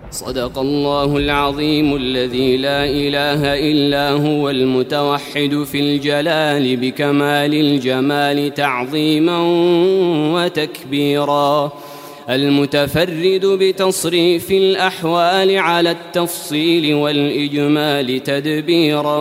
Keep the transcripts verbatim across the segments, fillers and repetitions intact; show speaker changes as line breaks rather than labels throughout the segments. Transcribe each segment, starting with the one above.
صدق الله العظيم الذي لا إله إلا هو المتوحد في الجلال بكمال الجمال تعظيما وتكبيرا، المتفرد بتصريف الأحوال على التفصيل والإجمال تدبيرا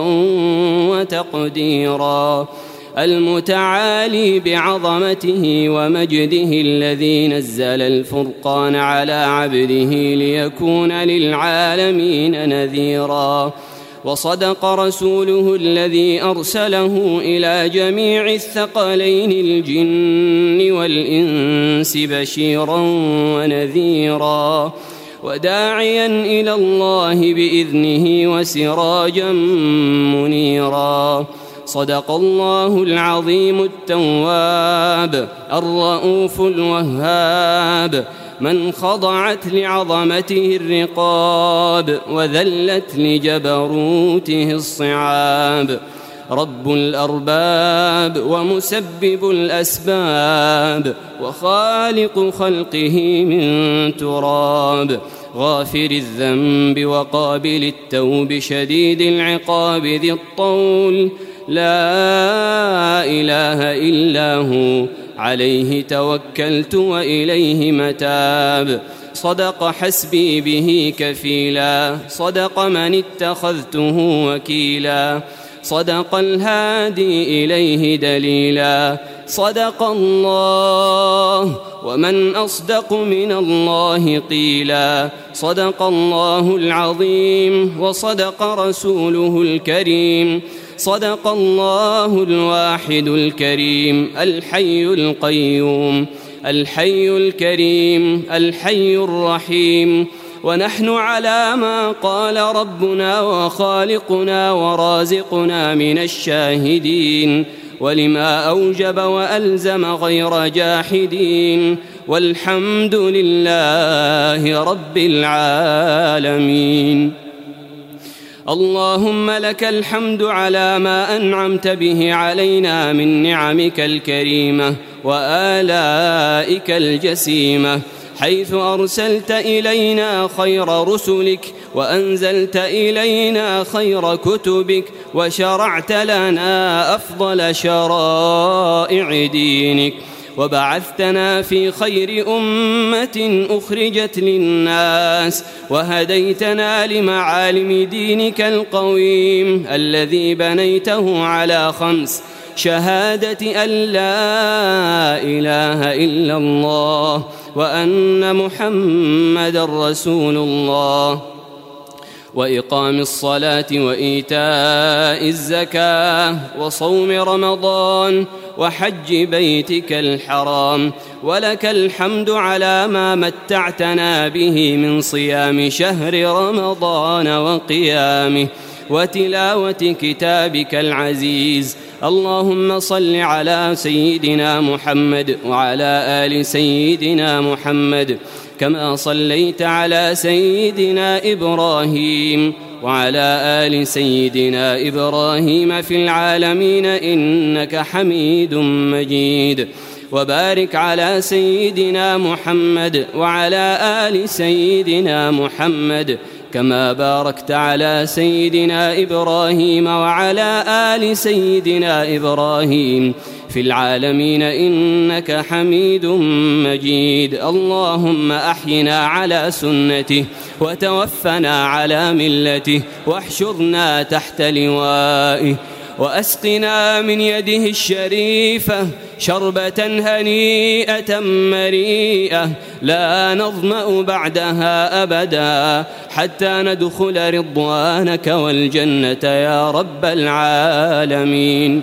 وتقديرا، المتعالي بعظمته ومجده الذي نزل الفرقان على عبده ليكون للعالمين نذيرا، وصدق رسوله الذي أرسله إلى جميع الثقلين الجن والإنس بشيرا ونذيرا، وداعيا إلى الله بإذنه وسراجا منيرا. صدق الله العظيم التواب الرؤوف الوهاب، من خضعت لعظمته الرقاب وذلت لجبروته الصعاب، رب الأرباب ومسبب الأسباب وخالق خلقه من تراب، غافر الذنب وقابل التوب شديد العقاب ذي الطول، لا إله إلا هو عليه توكلت وإليه متاب، صدق حسبي به كفيلا، صدق من اتخذته وكيلا، صدق الهادي إليه دليلا، صدق الله ومن أصدق من الله قيلا، صدق الله العظيم وصدق رسوله الكريم، صدق الله الواحد الكريم الحي القيوم الحي الكريم الحي الرحيم، ونحن على ما قال ربنا وخالقنا ورازقنا من الشاهدين، ولما أوجب وألزم غير جاحدين، والحمد لله رب العالمين. اللهم لك الحمد على ما أنعمت به علينا من نعمك الكريمة وآلائك الجسيمة، حيث أرسلت إلينا خير رسلك وأنزلت إلينا خير كتبك وشرعت لنا أفضل شرائع دينك، وبعثتنا في خير أمة أخرجت للناس، وهديتنا لمعالم دينك القويم الذي بنيته على خمس: شهادة أن لا إله إلا الله وأن محمدًا رسول الله، وإقام الصلاة وإيتاء الزكاة وصوم رمضان وحج بيتك الحرام، ولك الحمد على ما متعتنا به من صيام شهر رمضان وقيامه وتلاوة كتابك العزيز. اللهم صل على سيدنا محمد وعلى آل سيدنا محمد، كما صليت على سيدنا إبراهيم وعلى آل سيدنا إبراهيم في العالمين إنك حميد مجيد، وبارك على سيدنا محمد وعلى آل سيدنا محمد، كما باركت على سيدنا إبراهيم وعلى آل سيدنا إبراهيم في العالمين إنك حميد مجيد. اللهم أحينا على سنته وتوفنا على ملته، واحشرنا تحت لوائه، وأسقنا من يده الشريفة شربة هنيئة مريئة لا نظمأ بعدها أبدا حتى ندخل رضوانك والجنة يا رب العالمين.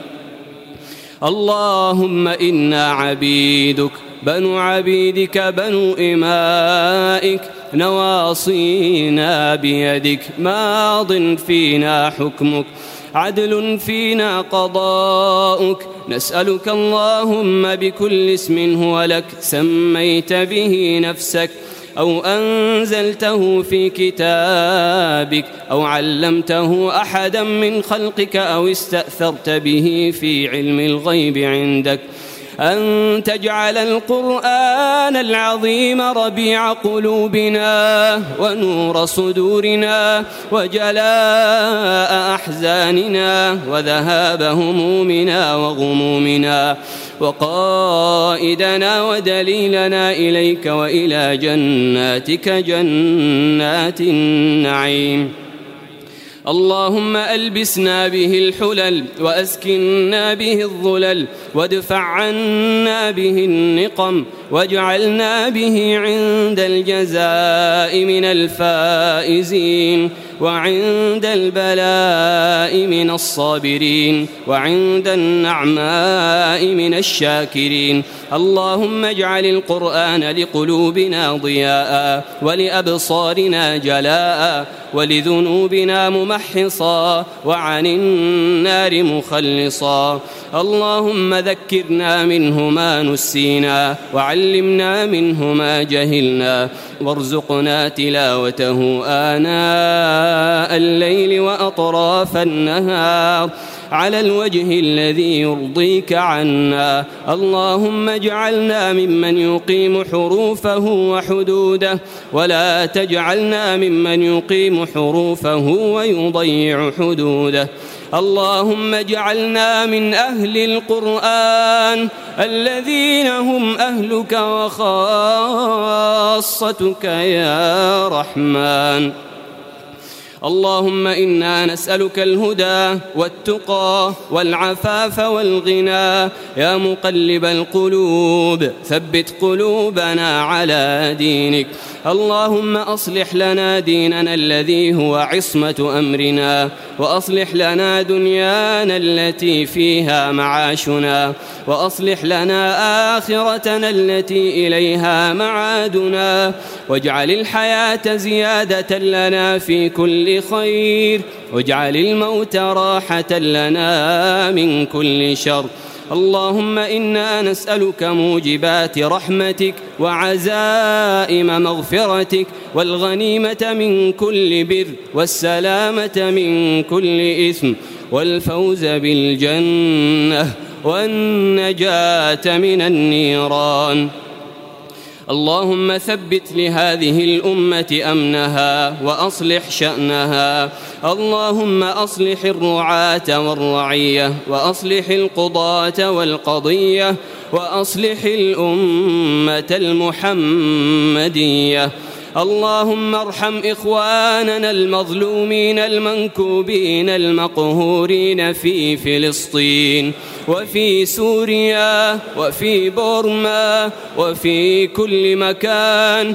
اللهم إنا عبيدك بنو عبيدك بنو إمائك، نواصينا بيدك، ماض فينا حكمك، عدل فينا قضاؤك، نسألك اللهم بكل اسم هو لك سميت به نفسك أو أنزلته في كتابك أو علمته أحدا من خلقك أو استأثرت به في علم الغيب عندك أن تجعل القرآن العظيم ربيع قلوبنا ونور صدورنا وجلاء أحزاننا وذهاب همومنا وغمومنا وقائدنا ودليلنا إليك وإلى جناتك جنات النعيم. اللهم ألبسنا به الحلل وأسكننا به الظلل وادفع عنا به النقم واجعلنا به عند الجزاء من الفائزين وعند البلاء من الصابرين وعند النعماء من الشاكرين. اللهم اجعل القرآن لقلوبنا ضياء ولأبصارنا جلاء ولذنوبنا ممحصا وعن النار مخلصا. اللهم ذكرنا منه ما نسينا وعلمنا منه ما جهلنا وارزقنا تلاوته آناء الليل وأطراف النهار على الوجه الذي يرضيك عنا. اللهم اجعلنا ممن يقيم حروفه وحدوده ولا تجعلنا ممن يقيم حروفه ويضيع حدوده. اللهم اجعلنا من أهل القرآن الذين هم أهلك وخاصتك يا رحمن. اللهم إنا نسألك الهدى والتقى والعفاف والغنى. يا مقلب القلوب ثبت قلوبنا على دينك. اللهم أصلح لنا ديننا الذي هو عصمة أمرنا وأصلح لنا دنيانا التي فيها معاشنا وأصلح لنا آخرتنا التي إليها معادنا واجعل الحياة زيادة لنا في كل خير واجعل الموت راحة لنا من كل شر. اللهم إنا نسألك موجبات رحمتك وعزائم مغفرتك والغنيمة من كل بر والسلامة من كل إثم والفوز بالجنة والنجاة من النيران. اللهم ثبت لهذه الأمة أمنها وأصلح شأنها. اللهم أصلح الرعاة والرعية وأصلح القضاة والقضية وأصلح الأمة المحمدية. اللهم ارحم إخواننا المظلومين المنكوبين المقهورين في فلسطين وفي سوريا وفي بورما وفي كل مكان.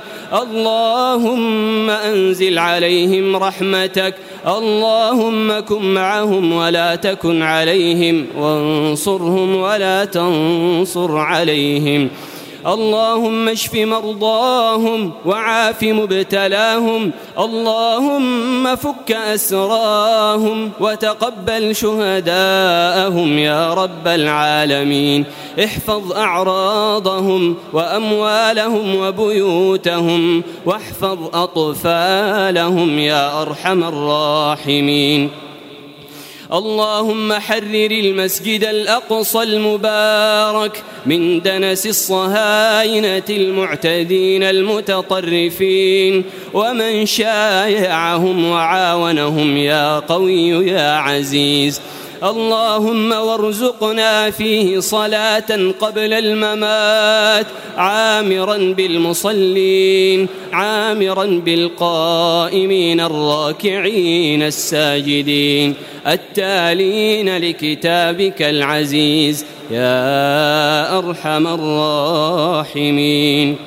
اللهم أنزل عليهم رحمتك. اللهم كن معهم ولا تكن عليهم وانصرهم ولا تنصر عليهم. اللهم اشف مرضاهم وعاف مبتلاهم. اللهم فك أسراهم وتقبل شهداءهم يا رب العالمين. احفظ أعراضهم وأموالهم وبيوتهم واحفظ أطفالهم يا أرحم الراحمين. اللهم حرر المسجد الأقصى المبارك من دنس الصهاينة المعتدين المتطرفين ومن شايعهم وعاونهم يا قوي يا عزيز. اللهم وارزقنا فيه صلاة قبل الممات عامرا بالمصلين عامرا بالقائمين الراكعين الساجدين التالين لكتابك العزيز يا أرحم الراحمين.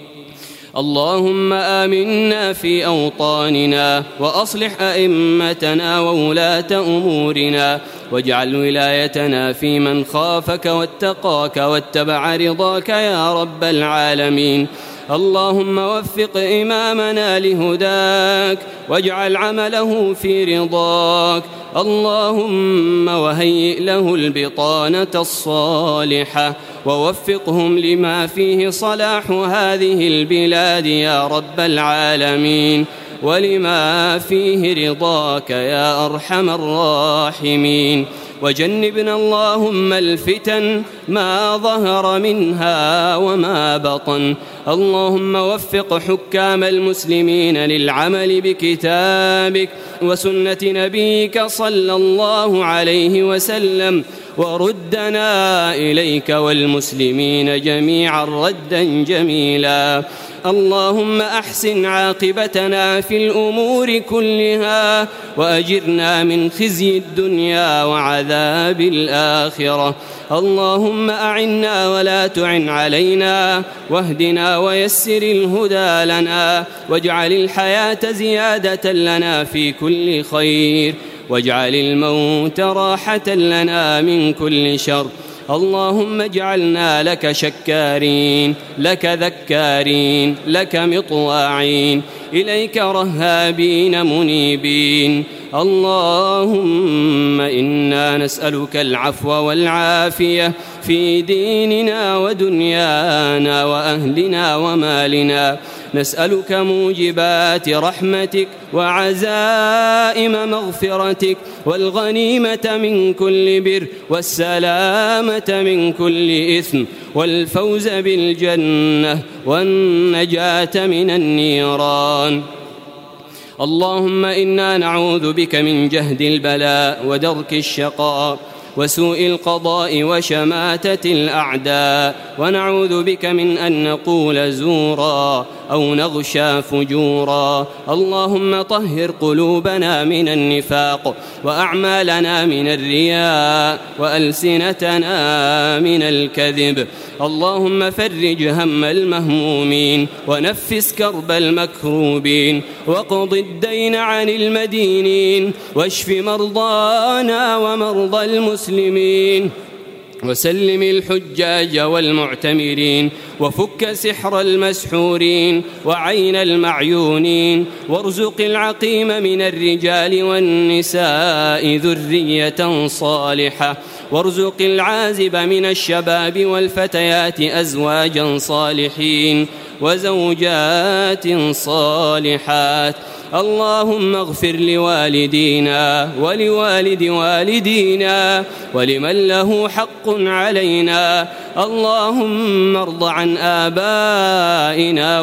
اللهم آمنا في أوطاننا وأصلح أئمتنا وولاة أمورنا واجعل ولايتنا في من خافك واتقاك واتبع رضاك يا رب العالمين. اللهم وفق إمامنا لهداك واجعل عمله في رضاك. اللهم وهيئ له البطانة الصالحة ووفقهم لما فيه صلاح هذه البلاد يا رب العالمين. ولما فيه رضاك يا أرحم الراحمين. وجنبنا اللهم الفتن ما ظهر منها وما بطن. اللهم وفق حكام المسلمين للعمل بكتابك وسنة نبيك صلى الله عليه وسلم، وردنا إليك والمسلمين جميعا ردا جميلا. اللهم أحسن عاقبتنا في الأمور كلها، وأجرنا من خزي الدنيا وعذاب الآخرة. اللهم أعنا ولا تعن علينا، واهدنا ويسر الهدى لنا، واجعل الحياة زيادة لنا في كل خير، واجعل الموت راحة لنا من كل شر. اللهم اجعلنا لك شكارين، لك ذكارين، لك مطواعين، إليك رهابين منيبين. اللهم إنا نسألك العفو والعافية في ديننا ودنيانا وأهلنا ومالنا. نسألك موجبات رحمتك وعزائم مغفرتك والغنيمة من كل بر والسلامة من كل إثم والفوز بالجنة والنجاة من النيران. اللهم إنا نعوذ بك من جهد البلاء ودرك الشقاء وسوء القضاء وشماتة الأعداء، ونعوذ بك من أن نقول زورا أو نغشى فجورا. اللهم طهر قلوبنا من النفاق، وأعمالنا من الرياء، وألسنتنا من الكذب. اللهم فرج هم المهمومين، ونفس كرب المكروبين، وقض الدين عن المدينين، واشف مرضانا ومرضى المسلمين، وسلم الحجاج والمعتمرين، وفك سحر المسحورين وعين المعيونين، وارزق العقيم من الرجال والنساء ذرية صالحة، وارزق العازب من الشباب والفتيات أزواجا صالحين وزوجات صالحات. اللهم اغفر لوالدينا ولوالد والدينا ولمن له حق علينا. اللهم ارض عن آبائنا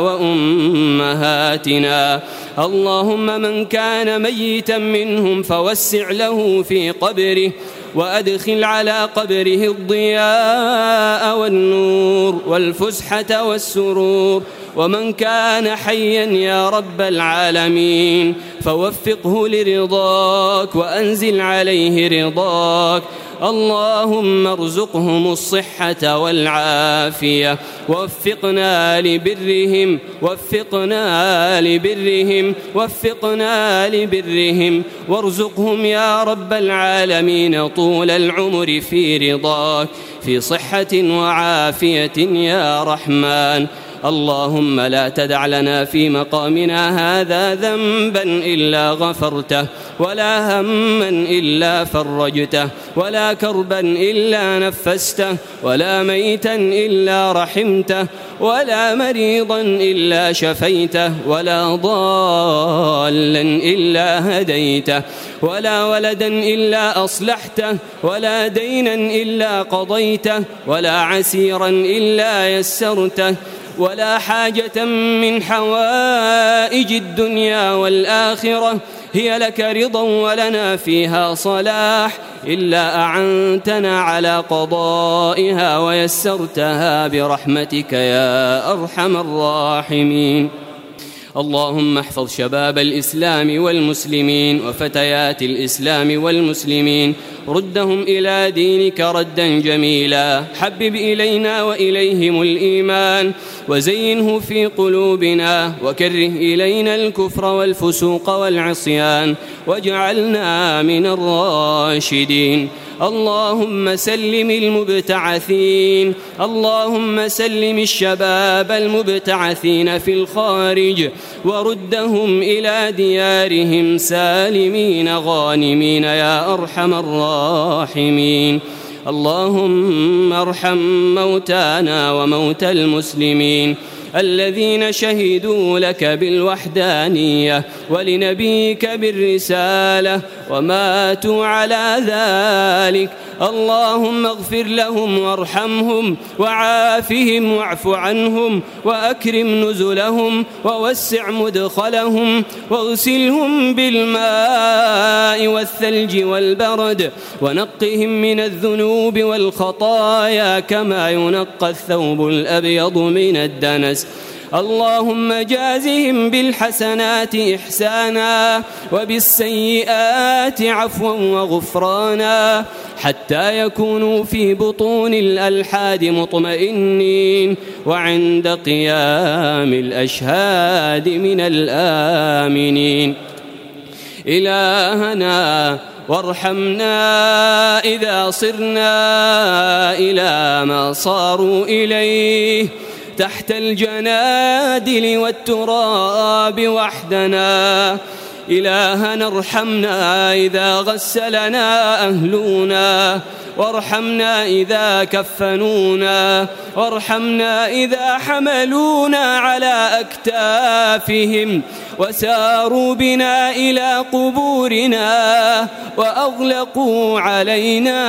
وأمهاتنا. اللهم من كان ميتا منهم فوسع له في قبره، وأدخل على قبره الضياء والنور والفسحة والسرور. ومن كان حيا يا رب العالمين فوفقه لرضاك وأنزل عليه رضاك. اللهم ارزقهم الصحة والعافية، ووفقنا لبرهم وفقنا لبرهم وفقنا لبرهم وارزقهم يا رب العالمين طول العمر في رضاك في صحة وعافية يا رحمن. اللهم لا تدع لنا في مقامنا هذا ذنبا إلا غفرته، ولا هما إلا فرجته، ولا كربا إلا نفسته، ولا ميتا إلا رحمته، ولا مريضا إلا شفيته، ولا ضالا إلا هديته، ولا ولدا إلا أصلحته، ولا دينا إلا قضيته، ولا عسيرا إلا يسرته، ولا حاجة من حوائج الدنيا والآخرة هي لك رضا ولنا فيها صلاح إلا أعنتنا على قضائها ويسرتها برحمتك يا أرحم الراحمين. اللهم احفظ شباب الإسلام والمسلمين وفتيات الإسلام والمسلمين، ردهم إلى دينك ردا جميلا. حبب إلينا وإليهم الإيمان وزينه في قلوبنا، وكره إلينا الكفر والفسوق والعصيان، واجعلنا من الراشدين. اللهم سلم المبتعثين، اللهم سلم الشباب المبتعثين في الخارج، وردهم إلى ديارهم سالمين غانمين يا أرحم الراحمين. اللهم ارحم موتانا وموتى المسلمين الذين شهدوا لك بالوحدانية ولنبيك بالرسالة وماتوا على ذلك. اللهم اغفر لهم وارحمهم وعافهم واعف عنهم وأكرم نزلهم ووسع مدخلهم واغسلهم بالماء والثلج والبرد ونقهم من الذنوب والخطايا كما ينقى الثوب الأبيض من الدنس. اللهم جازهم بالحسنات إحسانا وبالسيئات عفوا وغفرانا حتى يكونوا في بطون الألحاد مطمئنين وعند قيام الأشهاد من الآمنين. إلهنا وارحمنا إذا صرنا إلى ما صاروا إليه تحت الجنادل والتراب وحدنا. إلهنا ارحمنا إذا غسلنا أهلنا وارحمنا إذا كفنونا وارحمنا إذا حملونا على أكتافهم وساروا بنا إلى قبورنا وأغلقوا علينا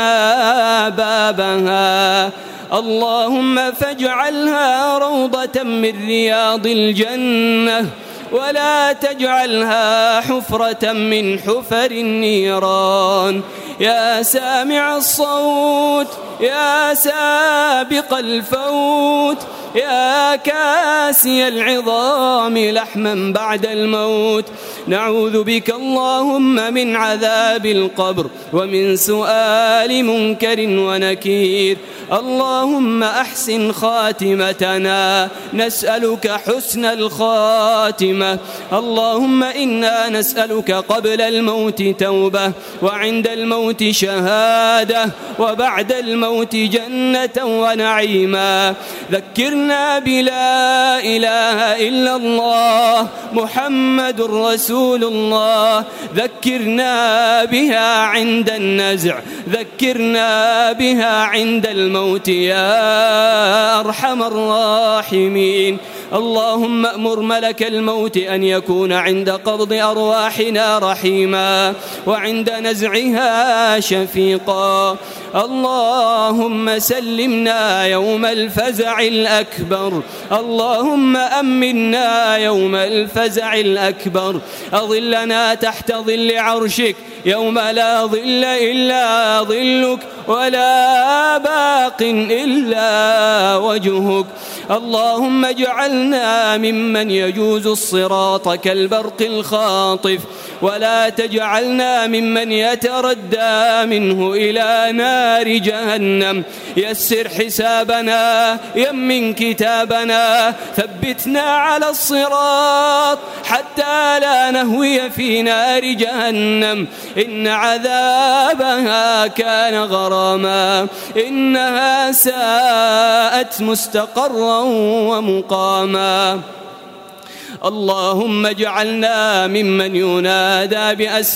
بابها. اللهم فاجعلها روضة من رياض الجنة ولا تجعلها حفرة من حفر النيران. يا سامع الصوت يا سابق الفوت يا كاسي العظام لحما بعد الموت، نعوذ بك اللهم من عذاب القبر ومن سؤال منكر ونكير. اللهم أحسن خاتمتنا، نسألك حسن الخاتمة. اللهم إنا نسألك قبل الموت توبة وعند الموت شهادة وبعد الموت جنة ونعيما. ذكرنا بلا إله إلا الله محمد رسول الله، ذكرنا بها عند النزع، ذكرنا بها عند الموت يا أرحم الراحمين. اللهم أمر ملك الموت أن يكون عند قبض أرواحنا رحيما وعند نزعها شفيقا. اللهم سلمنا يوم الفزع الأكبر، اللهم أمنا يوم الفزع الأكبر. أظلنا تحت ظل عرشك يوم لا ظل إلا ظلك ولا باق إلا وجهك. اللهم اجعلنا ممن يجوز الصراط كالبرق الخاطف، ولا تجعلنا ممن يتردى منه إلى نار جهنم. يسر حسابنا، يمن كتابنا، ثبتنا على الصراط حتى لا نهوي في نار جهنم. إن عذابها كان غراما، إنها ساءت مستقرا ومقاما. اللهم اجعلنا ممن ينادى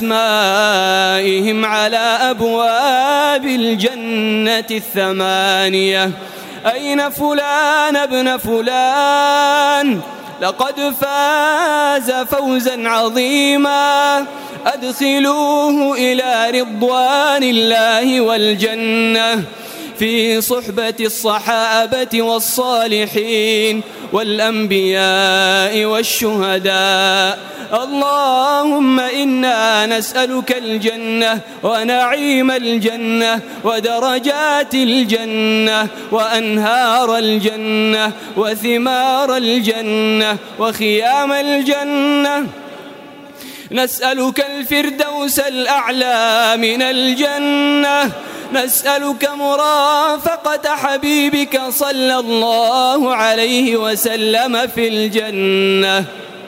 بأسمائهم على أبواب الجنة الثمانية: أين فلان ابن فلان؟ لقد فاز فوزا عظيما، أدخلوه إلى رضوان الله والجنة في صحبة الصحابة والصالحين والأنبياء والشهداء. اللهم إنا نسألك الجنة ونعيم الجنة ودرجات الجنة وأنهار الجنة وثمار الجنة وخيام الجنة. نسألك الفردوس الأعلى من الجنة، نسألك مرافقة حبيبك صلى الله عليه وسلم في الجنة.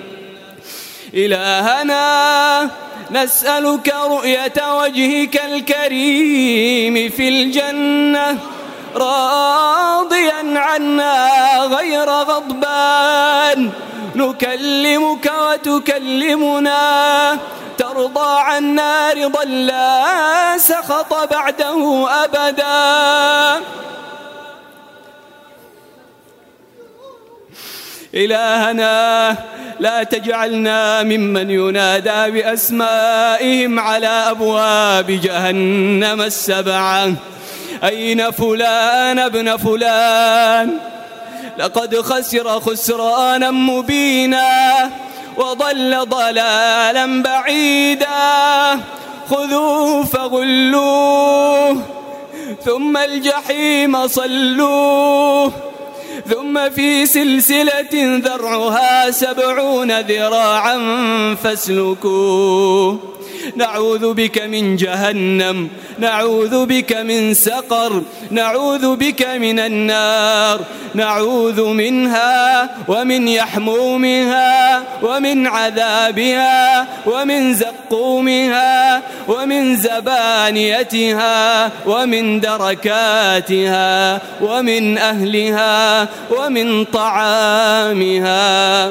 إلهنا نسألك رؤية وجهك الكريم في الجنة، راضيا عنا غير غضبان، نكلمك وتكلمنا، ترضى عنا رضا لا سخط بعده أبدا. إلهنا لا تجعلنا ممن ينادى بأسمائهم على أبواب جهنم السبعة. أين فلان ابن فلان؟ لقد خسر خسرانا مبينا وضل ضلالا بعيدا. خذوه فغلوه ثم الجحيم صلوه ثم في سلسلة ذرعها سبعون ذراعا فاسلكوه. نعوذ بك من جهنم، نعوذ بك من سقر، نعوذ بك من النار، نعوذ منها ومن يحمومها ومن عذابها ومن زقومها ومن زبانيتها ومن دركاتها ومن أهلها ومن طعامها.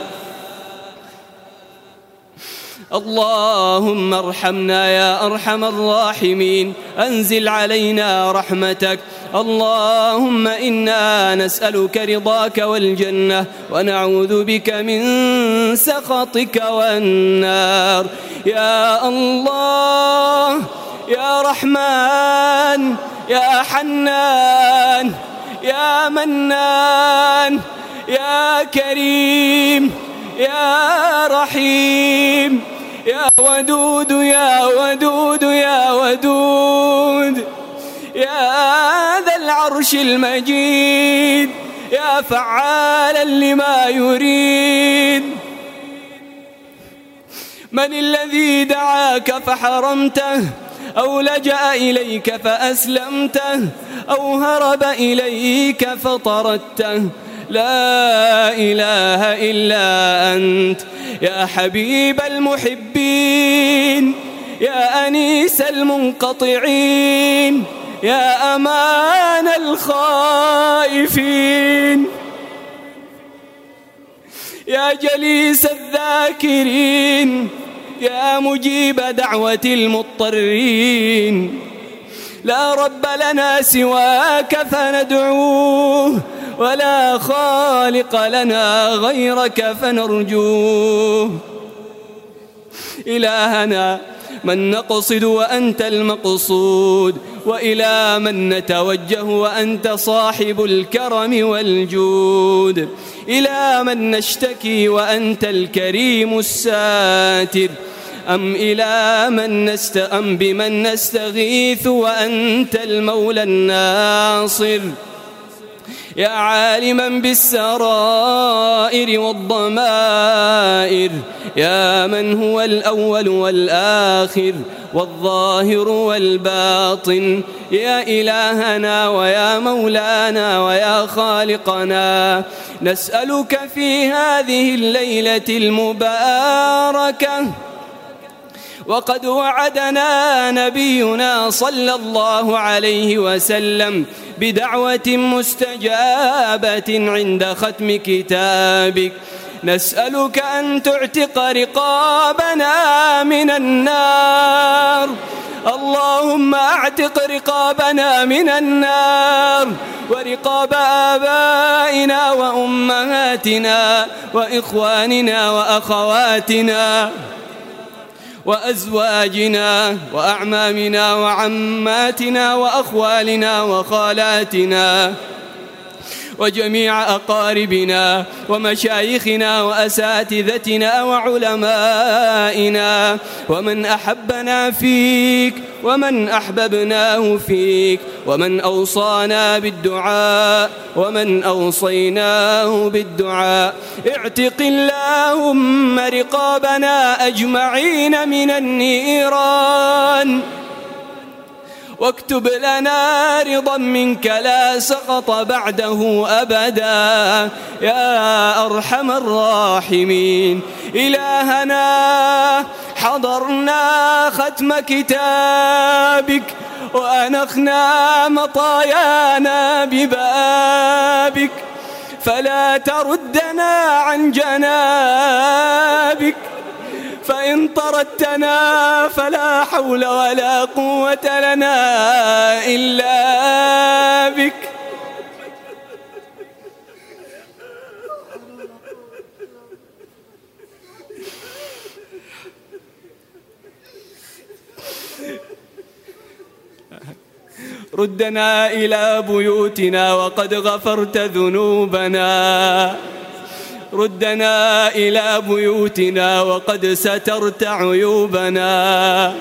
اللهم ارحمنا يا أرحم الراحمين، أنزل علينا رحمتك. اللهم إنا نسألك رضاك والجنة ونعوذ بك من سخطك والنار. يا الله يا رحمن يا حنان يا منان يا كريم يا رحيم يا ودود يا ودود يا ودود يا ذا العرش المجيد يا فعالا لما يريد. من الذي دعاك فحرمته أو لجأ إليك فأسلمته أو هرب إليك فطردته؟ لا إله إلا أنت يا حبيب المحبين يا أنيس المنقطعين يا أمان الخائفين يا جليس الذاكرين يا مجيب دعوة المضطرين. لا رب لنا سواك فندعوه ولا خالق لنا غيرك فنرجوه. إلهنا من نقصد وأنت المقصود، وإلى من نتوجه وأنت صاحب الكرم والجود، إلى من نشتكي وأنت الكريم الساتر، أم إلى من نست أم بمن نستغيث وأنت المولى الناصر. يا عالما بالسرائر والضمائر، يا من هو الأول والآخر والظاهر والباطن، يا إلهنا ويا مولانا ويا خالقنا، نسألك في هذه الليلة المباركة وقد وعدنا نبينا صلى الله عليه وسلم بدعوة مستجابة عند ختم كتابك، نسألك أن تعتق رقابنا من النار. اللهم اعتق رقابنا من النار ورقاب آبائنا وأمهاتنا وإخواننا وأخواتنا وأزواجنا وأعمامنا وعماتنا وأخوالنا وخالاتنا وجميع أقاربنا ومشايخنا وأساتذتنا وعلمائنا ومن أحبنا فيك ومن أحببناه فيك ومن أوصانا بالدعاء ومن أوصيناه بالدعاء. اعتق اللهم رقابنا أجمعين من النيران، واكتب لنا رضا منك لا سقط بعده أبدا يا أرحم الراحمين. إلهنا حضرنا ختم كتابك وأنخنا مطايانا ببابك، فلا تردنا عن جنابك، فإن طردتنا فلا حول ولا قوة لنا إلا بك. ردنا إلى بيوتنا وقد غفرت ذنوبنا، ردنا إلى بيوتنا وقد سترت عيوبنا.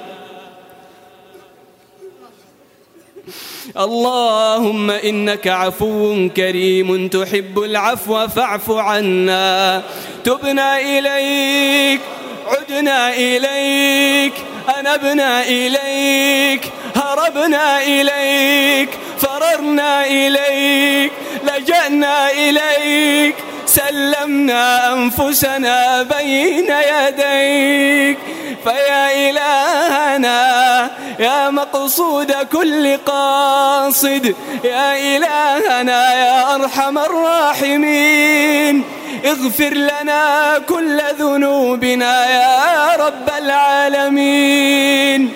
اللهم إنك عفو كريم تحب العفو فاعف عنا. تبنا إليك، عدنا إليك، أنبنا إليك، هربنا إليك، فررنا إليك، لجأنا إليك، سلمنا أنفسنا بين يديك. فيا إلهنا يا مقصود كل قاصد، يا إلهنا يا أرحم الراحمين، اغفر لنا كل ذنوبنا يا رب العالمين.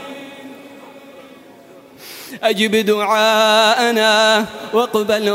أجب دعاءنا واقبل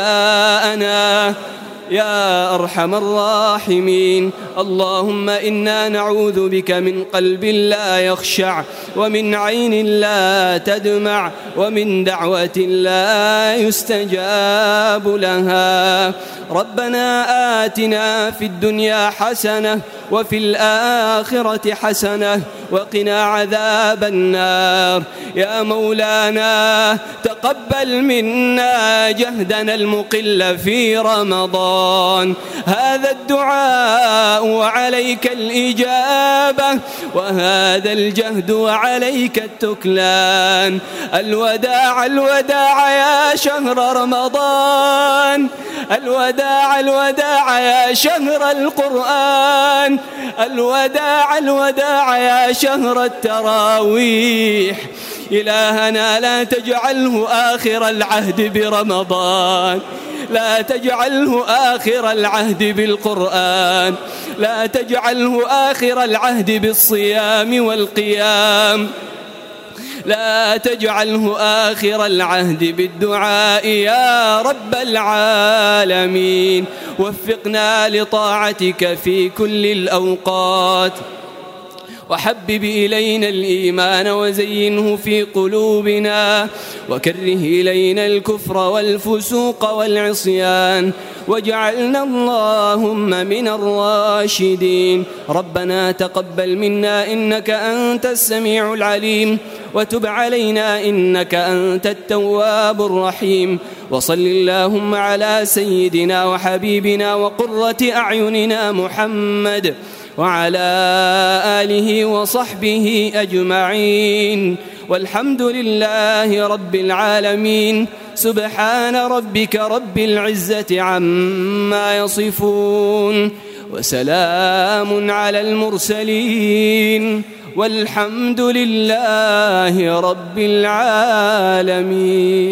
رجاءنا يا أرحم الراحمين. اللهم إنا نعوذ بك من قلب لا يخشع، ومن عين لا تدمع، ومن دعوة لا يستجاب لها. ربنا آتنا في الدنيا حسنة وفي الآخرة حسنة وقنا عذاب النار. يا مولانا تقبل منا جهدنا المقل في رمضان. هذا الدعاء وعليك الإجابة، وهذا الجهد وعليك التكلان. الوداع الوداع يا شهر رمضان، الوداع الوداع يا شهر القرآن، الوداع الوداع يا شهر التراويح. إلهنا لا تجعله آخر العهد برمضان، لا تجعله آخر العهد بالقرآن، لا تجعله آخر العهد بالصيام والقيام، لا تجعله آخر العهد بالدعاء يا رب العالمين. وفقنا لطاعتك في كل الأوقات، وحبب إلينا الإيمان وزينه في قلوبنا، وكره إلينا الكفر والفسوق والعصيان، واجعلنا اللهم من الراشدين. ربنا تقبل منا إنك أنت السميع العليم، وتب علينا إنك أنت التواب الرحيم. وصل اللهم على سيدنا وحبيبنا وقرة أعيننا محمد وعلى آله وصحبه أجمعين، والحمد لله رب العالمين. سبحان ربك رب العزة عما يصفون، وسلام على المرسلين، والحمد لله رب العالمين.